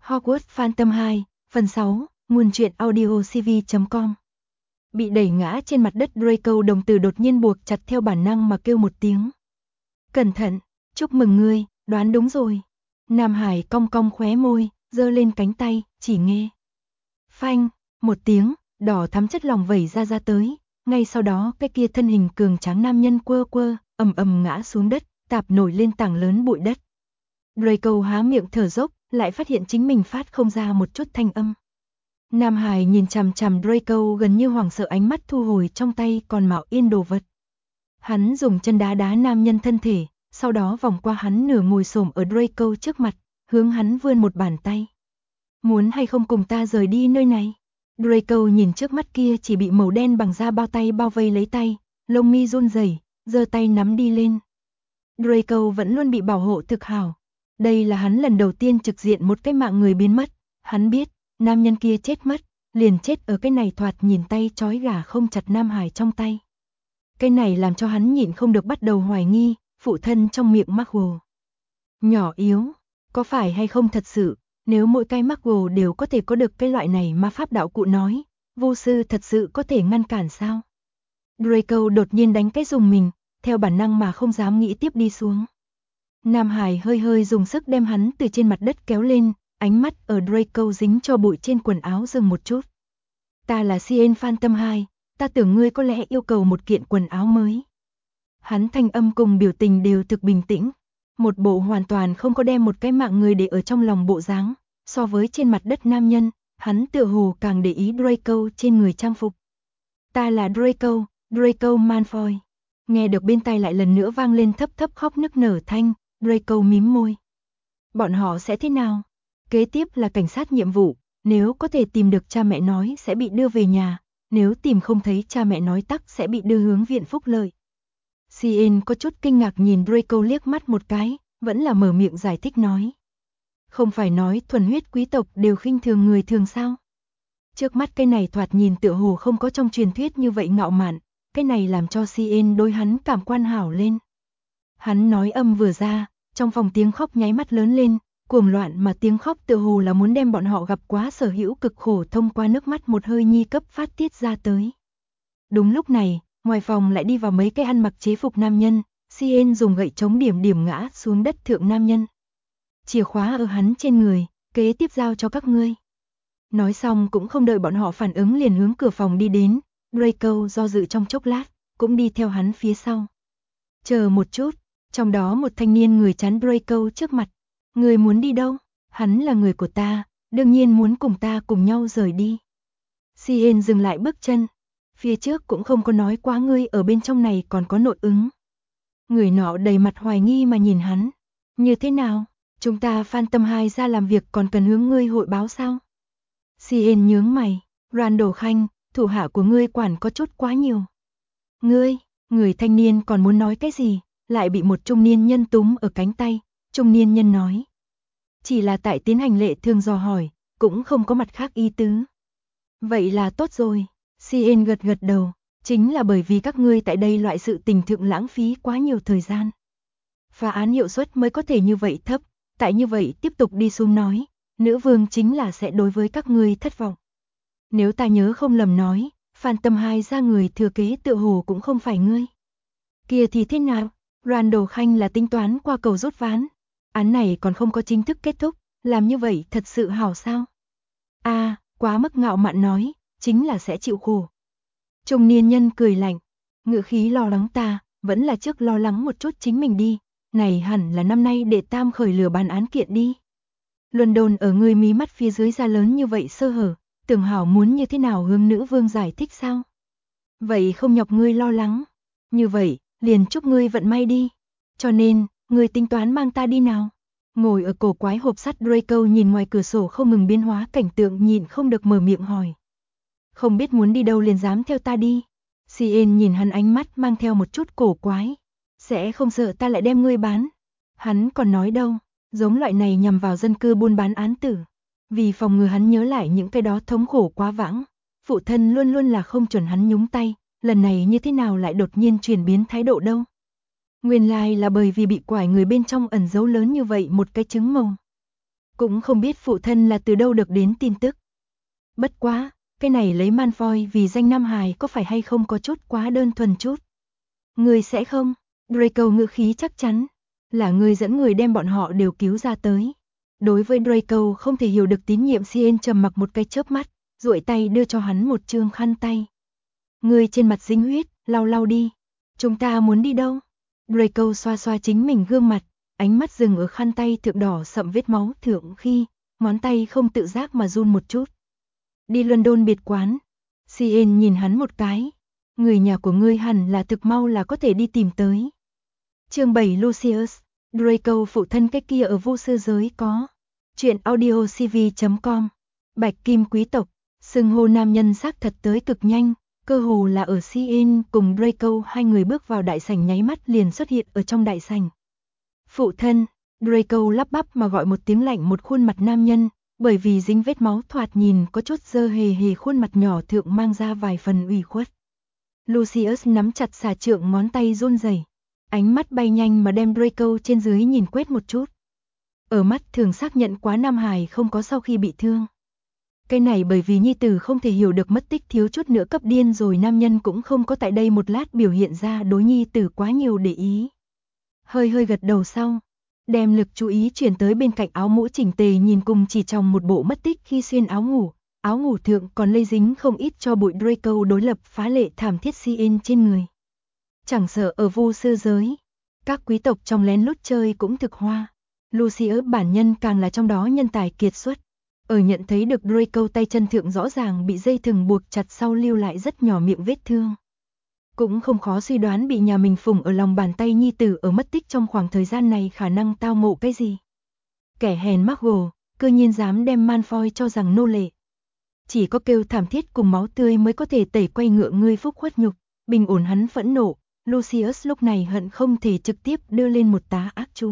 Hogwarts Phantom 2, phần 6, nguồn truyện audio cv.com. Bị đẩy ngã trên mặt đất, Draco đồng tử đột nhiên buộc chặt, theo bản năng mà kêu một tiếng. Cẩn thận, chúc mừng ngươi, đoán đúng rồi. Nam Hải cong cong khóe môi, giơ lên cánh tay, chỉ nghe. Phanh, một tiếng, đỏ thắm chất lỏng vẩy ra tới, ngay sau đó cái kia thân hình cường tráng nam nhân quơ quơ, ầm ầm ngã xuống đất, tạp nổi lên tảng lớn bụi đất. Draco há miệng thở dốc, lại phát hiện chính mình phát không ra một chút thanh âm. Nam Hải nhìn chằm chằm Draco, gần như hoảng sợ, ánh mắt thu hồi trong tay còn mạo yên đồ vật. Hắn dùng chân đá đá nam nhân thân thể, sau đó vòng qua hắn, nửa ngồi xổm ở Draco trước mặt, hướng hắn vươn một bàn tay. Muốn hay không cùng ta rời đi nơi này? Draco nhìn trước mắt kia chỉ bị màu đen bằng da bao tay bao vây lấy tay, lông mi run rẩy, giơ tay nắm đi lên. Draco vẫn luôn bị bảo hộ thực hảo. Đây là hắn lần đầu tiên trực diện một cái mạng người biến mất. Hắn biết, nam nhân kia chết mất, liền chết ở cái này thoạt nhìn tay trói gà không chặt Nam Hải trong tay. Cái này làm cho hắn nhịn không được bắt đầu hoài nghi, phụ thân trong miệng Muggle. Nhỏ yếu, có phải hay không thật sự, nếu mỗi cái Muggle đều có thể có được cái loại này ma pháp đạo cụ nói, vô sư thật sự có thể ngăn cản sao? Draco đột nhiên đánh cái dùng mình, theo bản năng mà không dám nghĩ tiếp đi xuống. Nam Hải hơi hơi dùng sức đem hắn từ trên mặt đất kéo lên, ánh mắt ở Draco dính cho bụi trên quần áo dừng một chút. Ta là CN Phantom 2, ta tưởng ngươi có lẽ yêu cầu một kiện quần áo mới. Hắn thanh âm cùng biểu tình đều thực bình tĩnh, một bộ hoàn toàn không có đem một cái mạng người để ở trong lòng bộ dáng. So với trên mặt đất nam nhân, hắn tựa hồ càng để ý Draco trên người trang phục. Ta là Draco, Draco Malfoy. Nghe được bên tai lại lần nữa vang lên thấp thấp khóc nức nở thanh, Draco mím môi. Bọn họ sẽ thế nào? Kế tiếp là cảnh sát nhiệm vụ, nếu có thể tìm được cha mẹ nói sẽ bị đưa về nhà, nếu tìm không thấy cha mẹ nói tắc sẽ bị đưa hướng viện phúc lợi. Cien có chút kinh ngạc nhìn Draco liếc mắt một cái, vẫn là mở miệng giải thích nói. Không phải nói thuần huyết quý tộc đều khinh thường người thường sao? Trước mắt cái này thoạt nhìn tựa hồ không có trong truyền thuyết như vậy ngạo mạn, cái này làm cho Cien đối hắn cảm quan hảo lên. Hắn nói âm vừa ra, trong phòng tiếng khóc nháy mắt lớn lên, cuồng loạn mà tiếng khóc tựa hồ là muốn đem bọn họ gặp quá sở hữu cực khổ thông qua nước mắt một hơi nhi cấp phát tiết ra tới. Đúng lúc này, ngoài phòng lại đi vào mấy cái ăn mặc chế phục nam nhân, Cien dùng gậy chống điểm điểm ngã xuống đất thượng nam nhân. Chìa khóa ở hắn trên người, kế tiếp giao cho các ngươi. Nói xong cũng không đợi bọn họ phản ứng liền hướng cửa phòng đi đến, Draco do dự trong chốc lát, cũng đi theo hắn phía sau. Chờ một chút, trong đó một thanh niên người chắn Draco trước mặt. Người muốn đi đâu? Hắn là người của ta, đương nhiên muốn cùng ta cùng nhau rời đi. Cien dừng lại bước chân. Phía trước cũng không có nói quá ngươi ở bên trong này còn có nội ứng. Người nọ đầy mặt hoài nghi mà nhìn hắn. Như thế nào? Chúng ta Phantom 2 ra làm việc còn cần hướng ngươi hội báo sao? Cien nhướng mày. Randall Khanh, thủ hạ của ngươi quản có chút quá nhiều. Ngươi, người thanh niên còn muốn nói cái gì, lại bị một trung niên nhân túm ở cánh tay. Trung niên nhân nói. Chỉ là tại tiến hành lệ thường dò hỏi, cũng không có mặt khác ý tứ. Vậy là tốt rồi. Cien gật gật đầu, chính là bởi vì các ngươi tại đây loại sự tình thượng lãng phí quá nhiều thời gian. Phá án hiệu suất mới có thể như vậy thấp, tại như vậy tiếp tục đi xuống nói, nữ vương chính là sẽ đối với các ngươi thất vọng. Nếu ta nhớ không lầm nói, Phantom 2 ra người thừa kế tựa hồ cũng không phải ngươi. Kia thì thế nào? Randall Khanh là tính toán qua cầu rút ván. Án này còn không có chính thức kết thúc, làm như vậy thật sự hảo sao? Quá mức ngạo mạn nói, chính là sẽ chịu khổ. Trung niên nhân cười lạnh, ngữ khí lo lắng ta, vẫn là trước lo lắng một chút chính mình đi, này hẳn là năm nay đệ tam khởi lửa bàn án kiện đi. London ở người mí mắt phía dưới ra lớn như vậy sơ hở, tưởng hảo muốn như thế nào hướng nữ vương giải thích sao? Vậy không nhọc ngươi lo lắng, như vậy, liền chúc ngươi vận may đi. Cho nên, ngươi tính toán mang ta đi nào? Ngồi ở cổ quái hộp sắt, Draco nhìn ngoài cửa sổ không ngừng biến hóa cảnh tượng, nhịn không được mở miệng hỏi. Không biết muốn đi đâu liền dám theo ta đi. Cien nhìn hắn ánh mắt mang theo một chút cổ quái. Sẽ không sợ ta lại đem ngươi bán. Hắn còn nói đâu, giống loại này nhằm vào dân cư buôn bán án tử. Vì phòng ngừa hắn nhớ lại những cái đó thống khổ quá vãng, phụ thân luôn luôn là không chuẩn hắn nhúng tay, lần này như thế nào lại đột nhiên chuyển biến thái độ đâu. Nguyên lai là bởi vì bị quải người bên trong ẩn giấu lớn như vậy một cái trứng mồng. cũng không biết phụ thân là từ đâu được đến tin tức. Bất quá, cái này lấy Malfoy vì danh nam hài có phải hay không có chút quá đơn thuần chút. Ngươi sẽ không? Draco ngữ khí chắc chắn, là ngươi dẫn người đem bọn họ đều cứu ra tới. Đối với Draco không thể hiểu được tín nhiệm, Cien trầm mặc một cái chớp mắt, duỗi tay đưa cho hắn một trương khăn tay. Ngươi trên mặt dính huyết, lau lau đi. Chúng ta muốn đi đâu? Draco xoa xoa chính mình gương mặt, ánh mắt dừng ở khăn tay thượng đỏ sậm vết máu thượng khi, ngón tay không tự giác mà run một chút. Đi London biệt quán. Cien nhìn hắn một cái. Người nhà của ngươi hẳn là thực mau là có thể đi tìm tới. Chương 7 Lucius, Draco phụ thân cái kia ở vô sư giới có. Chuyện audiocv.com. Bạch Kim quý tộc, xưng hô nam nhân xác thật tới cực nhanh, cơ hồ là ở Cien cùng Draco hai người bước vào đại sảnh nháy mắt liền xuất hiện ở trong đại sảnh. Phụ thân, Draco lắp bắp mà gọi một tiếng lạnh một khuôn mặt nam nhân, bởi vì dính vết máu thoạt nhìn có chút dơ hề hề khuôn mặt nhỏ thượng mang ra vài phần ủy khuất. Lucius nắm chặt xà trượng ngón tay run rẩy, ánh mắt bay nhanh mà đem Draco trên dưới nhìn quét một chút. Ở mắt thường xác nhận quá Nam Hải không có sau khi bị thương. Cái này bởi vì nhi tử không thể hiểu được mất tích thiếu chút nữa cấp điên rồi, nam nhân cũng không có tại đây một lát biểu hiện ra đối nhi tử quá nhiều để ý. Hơi hơi gật đầu sau, đem lực chú ý chuyển tới bên cạnh áo mũ chỉnh tề nhìn cùng chỉ trong một bộ mất tích khi xuyên áo ngủ thượng còn lây dính không ít cho bụi Draco đối lập phá lệ thảm thiết Cien trên người. Chẳng sợ ở vô sư giới, các quý tộc trong lén lút chơi cũng thực hoa. Lucius bản nhân càng là trong đó nhân tài kiệt xuất. Ở nhận thấy được Draco tay chân thượng rõ ràng bị dây thừng buộc chặt sau lưu lại rất nhỏ miệng vết thương. Cũng không khó suy đoán bị nhà mình phủng ở lòng bàn tay nhi tử ở mất tích trong khoảng thời gian này khả năng tao ngộ cái gì. Kẻ hèn Muggle, cư nhiên dám đem Malfoy cho rằng nô lệ. Chỉ có kêu thảm thiết cùng máu tươi mới có thể tẩy quay ngựa ngươi phúc khuất nhục, bình ổn hắn phẫn nộ. Lucius lúc này hận không thể trực tiếp đưa lên một tá ác chú.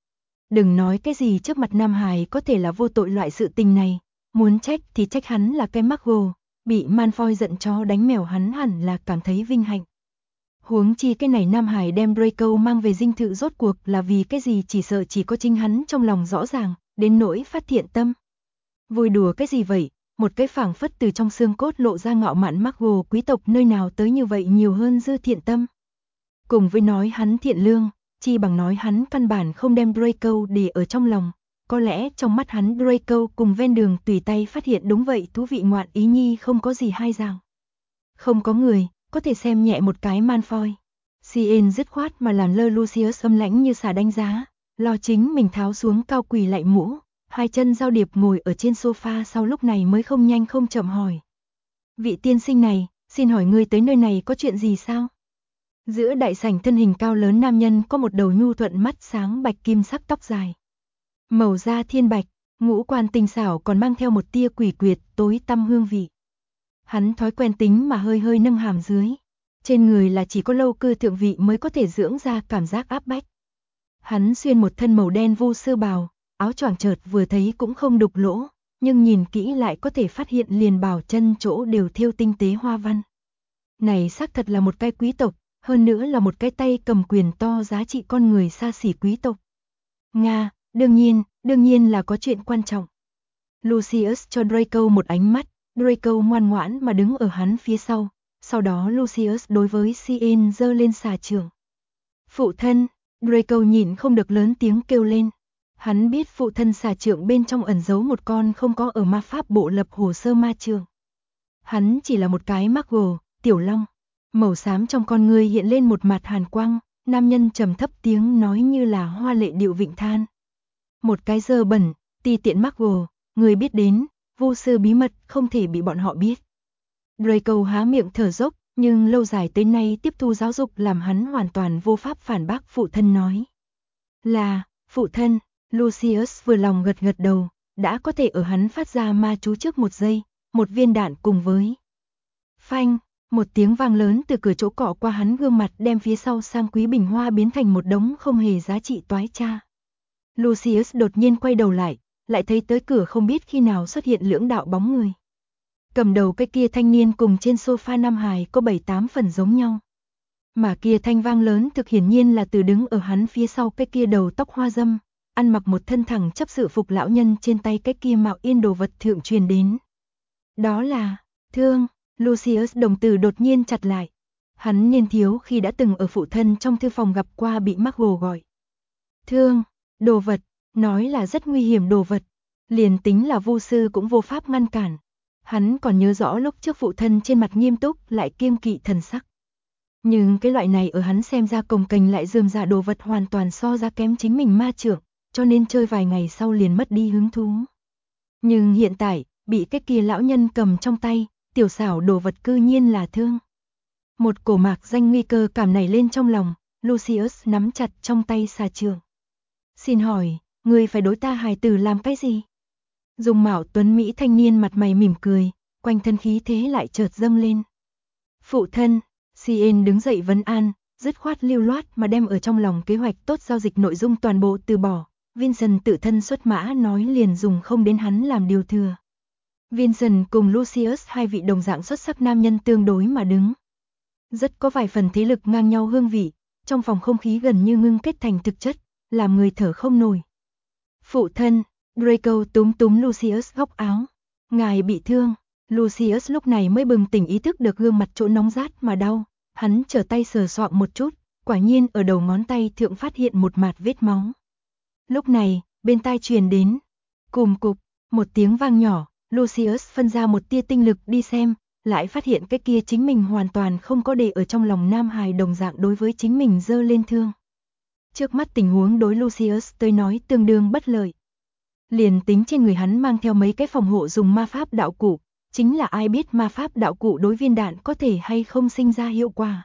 Đừng nói cái gì trước mặt Nam Hải có thể là vô tội loại sự tình này, muốn trách thì trách hắn là cái Muggle, bị Malfoy giận chó đánh mèo hắn hẳn là cảm thấy vinh hạnh. Huống chi cái này Nam Hải đem Draco mang về dinh thự rốt cuộc là vì cái gì chỉ sợ chỉ có chính hắn trong lòng rõ ràng, đến nỗi phát thiện tâm. Vui đùa cái gì vậy, một cái phảng phất từ trong xương cốt lộ ra ngạo mạn Muggle quý tộc nơi nào tới như vậy nhiều hơn dư thiện tâm. Cùng với nói hắn thiện lương, chi bằng nói hắn căn bản không đem Draco để ở trong lòng, có lẽ trong mắt hắn Draco cùng ven đường tùy tay phát hiện đúng vậy thú vị ngoạn ý nhi không có gì hai dạng. Không có người có thể xem nhẹ một cái Malfoy. Cien dứt khoát mà làm lơ Lucius âm lãnh như xà đánh giá, lo chính mình tháo xuống cao quỳ lại mũ, hai chân giao điệp ngồi ở trên sofa sau lúc này mới không nhanh không chậm hỏi. Vị tiên sinh này, xin hỏi ngươi tới nơi này có chuyện gì sao? Giữa đại sảnh thân hình cao lớn nam nhân có một đầu nhu thuận mắt sáng bạch kim sắc tóc dài. Màu da thiên bạch, ngũ quan tinh xảo còn mang theo một tia quỷ quyệt tối tăm hương vị. Hắn thói quen tính mà hơi hơi nâng hàm dưới. Trên người là chỉ có lâu cư thượng vị mới có thể dưỡng ra cảm giác áp bách. Hắn xuyên một thân màu đen vô sư bào, áo choàng chợt vừa thấy cũng không đục lỗ, nhưng nhìn kỹ lại có thể phát hiện liền bào chân chỗ đều thêu tinh tế hoa văn. Này xác thật là một cái quý tộc, hơn nữa là một cái tay cầm quyền to giá trị con người xa xỉ quý tộc. Nga, đương nhiên là có chuyện quan trọng. Lucius cho Draco một ánh mắt, Draco ngoan ngoãn mà đứng ở hắn phía sau. Sau đó Lucius đối với Cien giơ lên xà trường. Phụ thân, Draco nhịn không được lớn tiếng kêu lên. Hắn biết phụ thân xà trượng bên trong ẩn giấu một con không có ở ma pháp bộ lập hồ sơ ma trường. Hắn chỉ là một cái Muggle, tiểu long. Màu xám trong con ngươi hiện lên một mặt hàn quang, nam nhân trầm thấp tiếng nói như là hoa lệ điệu vịnh than. Một cái dơ bẩn, ti tiện Muggle, người biết đến, vô sư bí mật không thể bị bọn họ biết. Draco há miệng thở dốc, nhưng lâu dài tới nay tiếp thu giáo dục làm hắn hoàn toàn vô pháp phản bác phụ thân nói. Là, phụ thân, Lucius vừa lòng gật gật đầu, đã có thể ở hắn phát ra ma chú trước một giây, một viên đạn cùng với. Phanh, một tiếng vang lớn từ cửa chỗ cọ qua hắn gương mặt đem phía sau sang quý bình hoa biến thành một đống không hề giá trị toái cha. Lucius đột nhiên quay đầu lại thấy tới cửa không biết khi nào xuất hiện lưỡng đạo bóng người. Cầm đầu cái kia thanh niên cùng trên sofa Nam Hải có 7-8 phần giống nhau. Mà kia thanh vang lớn thực hiển nhiên là từ đứng ở hắn phía sau cái kia đầu tóc hoa dâm, ăn mặc một thân thẳng chấp sự phục lão nhân trên tay cái kia mạo yên đồ vật thượng truyền đến. Đó là thương, Lucius đồng tử đột nhiên chặt lại. Hắn niên thiếu khi đã từng ở phụ thân trong thư phòng gặp qua bị Margot gọi. Thương, đồ vật, nói là rất nguy hiểm đồ vật, liền tính là vu sư cũng vô pháp ngăn cản. Hắn còn nhớ rõ lúc trước phụ thân trên mặt nghiêm túc lại kiêng kỵ thần sắc. Nhưng cái loại này ở hắn xem ra cồng kềnh lại rườm rà đồ vật hoàn toàn so ra kém chính mình ma trưởng, cho nên chơi vài ngày sau liền mất đi hứng thú. Nhưng hiện tại, bị cái kia lão nhân cầm trong tay, tiểu xảo đồ vật cư nhiên là thương. Một cổ mạc danh nguy cơ cảm nảy lên trong lòng, Lucius nắm chặt trong tay xà trường. Xin hỏi, ngươi phải đối ta hài tử làm cái gì? Dùng mạo tuấn Mỹ thanh niên mặt mày mỉm cười, quanh thân khí thế lại chợt dâng lên. Phụ thân, Cien đứng dậy vấn an, dứt khoát lưu loát mà đem ở trong lòng kế hoạch tốt giao dịch nội dung toàn bộ từ bỏ. Vincent tự thân xuất mã nói liền dùng không đến hắn làm điều thừa. Vincent cùng Lucius hai vị đồng dạng xuất sắc nam nhân tương đối mà đứng. Rất có vài phần thế lực ngang nhau hương vị, trong phòng không khí gần như ngưng kết thành thực chất, làm người thở không nổi. Phụ thân, Draco túm túm Lucius góc áo. Ngài bị thương. Lucius lúc này mới bừng tỉnh ý thức được gương mặt chỗ nóng rát mà đau. Hắn trở tay sờ soạng một chút, quả nhiên ở đầu ngón tay thượng phát hiện một mạt vết máu. Lúc này, bên tai truyền đến, cùm cục, một tiếng vang nhỏ, Lucius phân ra một tia tinh lực đi xem, lại phát hiện cái kia chính mình hoàn toàn không có để ở trong lòng nam hài đồng dạng đối với chính mình giơ lên thương. Trước mắt tình huống đối Lucius tới nói tương đương bất lợi. Liền tính trên người hắn mang theo mấy cái phòng hộ dùng ma pháp đạo cụ, chính là ai biết ma pháp đạo cụ đối viên đạn có thể hay không sinh ra hiệu quả.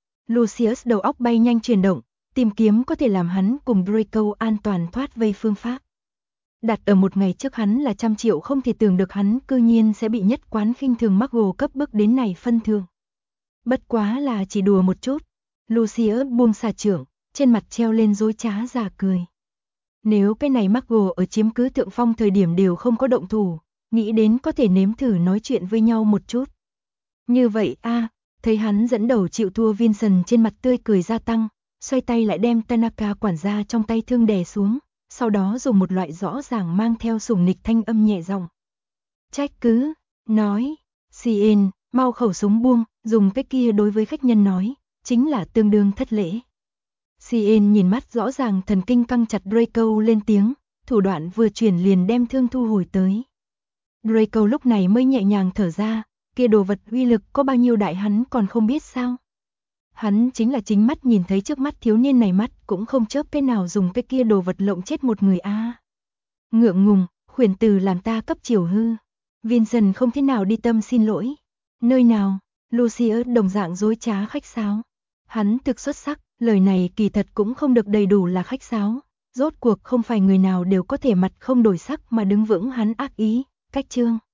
Lucius đầu óc bay nhanh chuyển động, tìm kiếm có thể làm hắn cùng Draco an toàn thoát vây phương pháp. Đặt ở một ngày trước hắn là 100 triệu không thể tưởng được hắn cư nhiên sẽ bị nhất quán khinh thường Margot cấp bức đến này phân thường. Bất quá là chỉ đùa một chút, Lucius buông xà trưởng, trên mặt treo lên dối trá giả cười. Nếu cái này Margot ở chiếm cứ thượng phong thời điểm đều không có động thủ, nghĩ đến có thể nếm thử nói chuyện với nhau một chút. Như vậy thấy hắn dẫn đầu chịu thua Vincent trên mặt tươi cười gia tăng, xoay tay lại đem Tanaka quản gia trong tay thương đè xuống, sau đó dùng một loại rõ ràng mang theo sủng nịch thanh âm nhẹ giọng. Trách cứ, nói, Cien, mau khẩu súng buông, dùng cái kia đối với khách nhân nói, chính là tương đương thất lễ. Cien nhìn mắt rõ ràng thần kinh căng chặt Draco lên tiếng, thủ đoạn vừa chuyển liền đem thương thu hồi tới. Draco lúc này mới nhẹ nhàng thở ra, kia đồ vật uy lực có bao nhiêu đại hắn còn không biết sao. Hắn chính là chính mắt nhìn thấy trước mắt thiếu niên này mắt cũng không chớp cái nào dùng cái kia đồ vật lộng chết một người Ngượng ngùng, khuyển từ làm ta cấp chiều hư. Vincent không thế nào đi tâm xin lỗi. Nơi nào, Lucius đồng dạng dối trá khách sáo. Hắn thực xuất sắc, lời này kỳ thật cũng không được đầy đủ là khách sáo. Rốt cuộc không phải người nào đều có thể mặt không đổi sắc mà đứng vững hắn ác ý, cách chương.